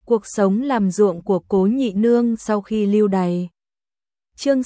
Cuộc sống làm ruộng của Cố Nhị Nương sau khi lưu đày. Chương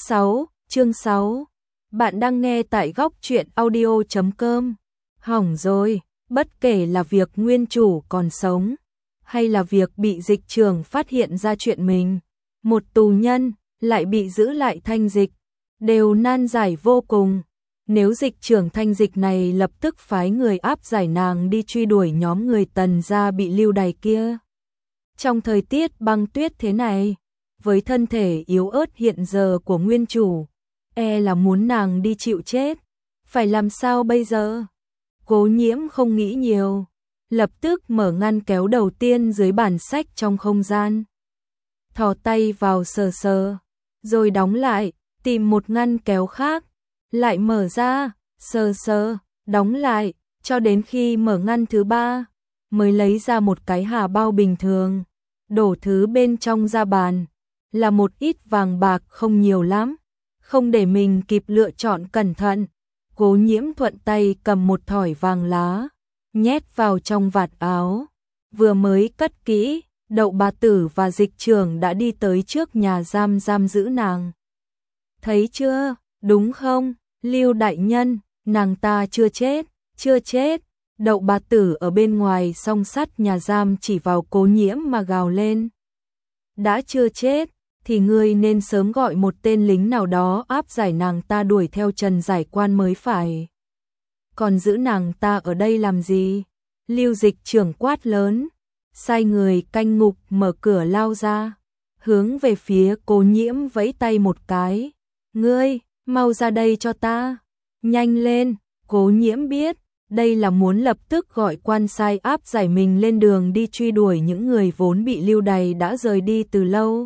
6. Bạn đang nghe tại góc truyện audio.com. Hỏng rồi, bất kể là việc nguyên chủ còn sống, hay là việc bị dịch trưởng phát hiện ra chuyện mình, một tù nhân lại bị giữ lại Thanh Dịch, đều nan giải vô cùng. Nếu dịch trưởng Thanh Dịch này lập tức phái người áp giải nàng đi truy đuổi nhóm người Tần gia bị lưu đày kia. Trong thời tiết băng tuyết thế này, với thân thể yếu ớt hiện giờ của nguyên chủ, là muốn nàng đi chịu chết. Phải làm sao bây giờ? Cố Nhiễm không nghĩ nhiều, lập tức mở ngăn kéo đầu tiên dưới bản sách trong không gian. Thò tay vào sờ sờ, rồi đóng lại, tìm một ngăn kéo khác, lại mở ra, sờ sờ, đóng lại, cho đến khi mở ngăn thứ ba, mới lấy ra một cái hà bao bình thường, đổ thứ bên trong ra bàn, là một ít vàng bạc không nhiều lắm, không để mình kịp lựa chọn cẩn thận. Cố Nhiễm thuận tay cầm một thỏi vàng lá, nhét vào trong vạt áo, vừa mới cất kỹ, Đậu bà tử và dịch trưởng đã đi tới trước nhà giam giữ nàng. Thấy chưa, đúng không, Lưu đại nhân, nàng ta chưa chết. Đậu bà tử ở bên ngoài song sắt nhà giam chỉ vào Cố Nhiễm mà gào lên. Đã chưa chết, thì ngươi nên sớm gọi một tên lính nào đó áp giải nàng ta đuổi theo Trần Giải Quan mới phải. Còn giữ nàng ta ở đây làm gì? Lưu dịch trưởng quát lớn, sai người canh ngục mở cửa lao ra, hướng về phía Cố Nhiễm vẫy tay một cái. Ngươi, mau ra đây cho ta, nhanh lên. Cố Nhiễm biết, đây là muốn lập tức gọi quan sai áp giải mình lên đường đi truy đuổi những người vốn bị lưu đày đã rời đi từ lâu.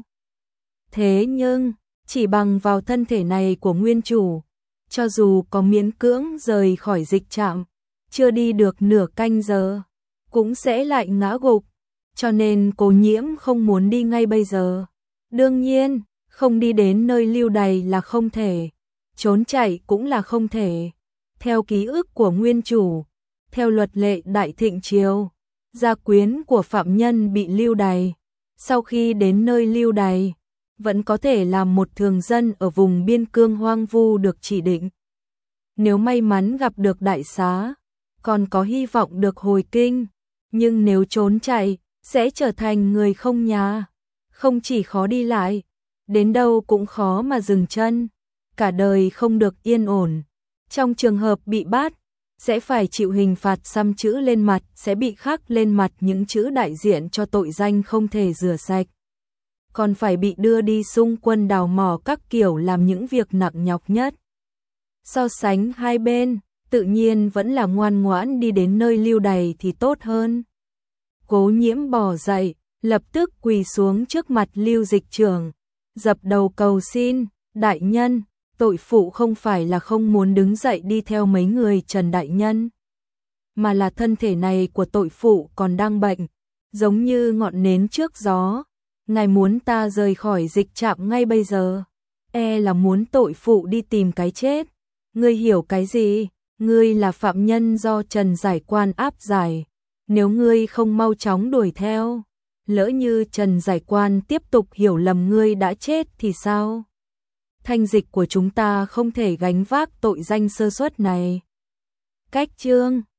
Thế nhưng, chỉ bằng vào thân thể này của nguyên chủ, cho dù có miễn cưỡng rời khỏi dịch trạm, chưa đi được nửa canh giờ, cũng sẽ lại ngã gục. Cho nên Cố Nhiễm không muốn đi ngay bây giờ. Đương nhiên, không đi đến nơi lưu đày là không thể, trốn chạy cũng là không thể. Theo ký ức của nguyên chủ, theo luật lệ Đại Thịnh Triều, gia quyến của phạm nhân bị lưu đày, sau khi đến nơi lưu đày, vẫn có thể làm một thường dân ở vùng biên cương hoang vu được chỉ định. Nếu may mắn gặp được đại xá, còn có hy vọng được hồi kinh, nhưng nếu trốn chạy, sẽ trở thành người không nhà, không chỉ khó đi lại, đến đâu cũng khó mà dừng chân, cả đời không được yên ổn. Trong trường hợp bị bắt, sẽ phải chịu hình phạt xăm chữ lên mặt, sẽ bị khắc lên mặt những chữ đại diện cho tội danh không thể rửa sạch. Còn phải bị đưa đi xung quân đào mỏ các kiểu làm những việc nặng nhọc nhất. So sánh hai bên, tự nhiên vẫn là ngoan ngoãn đi đến nơi lưu đày thì tốt hơn. Cố Nhiễm bò dậy, lập tức quỳ xuống trước mặt Lưu dịch trưởng, dập đầu cầu xin, đại nhân, tội phụ không phải là không muốn đứng dậy đi theo mấy người Trần đại nhân, mà là thân thể này của tội phụ còn đang bệnh, giống như ngọn nến trước gió. Ngài muốn ta rời khỏi dịch trạm ngay bây giờ, là muốn tội phụ đi tìm cái chết. Ngươi hiểu cái gì? Ngươi là phạm nhân do Trần Giải Quan áp giải, nếu ngươi không mau chóng đuổi theo, lỡ như Trần Giải Quan tiếp tục hiểu lầm ngươi đã chết thì sao? Thanh Dịch của chúng ta không thể gánh vác tội danh sơ suất này. Cách chương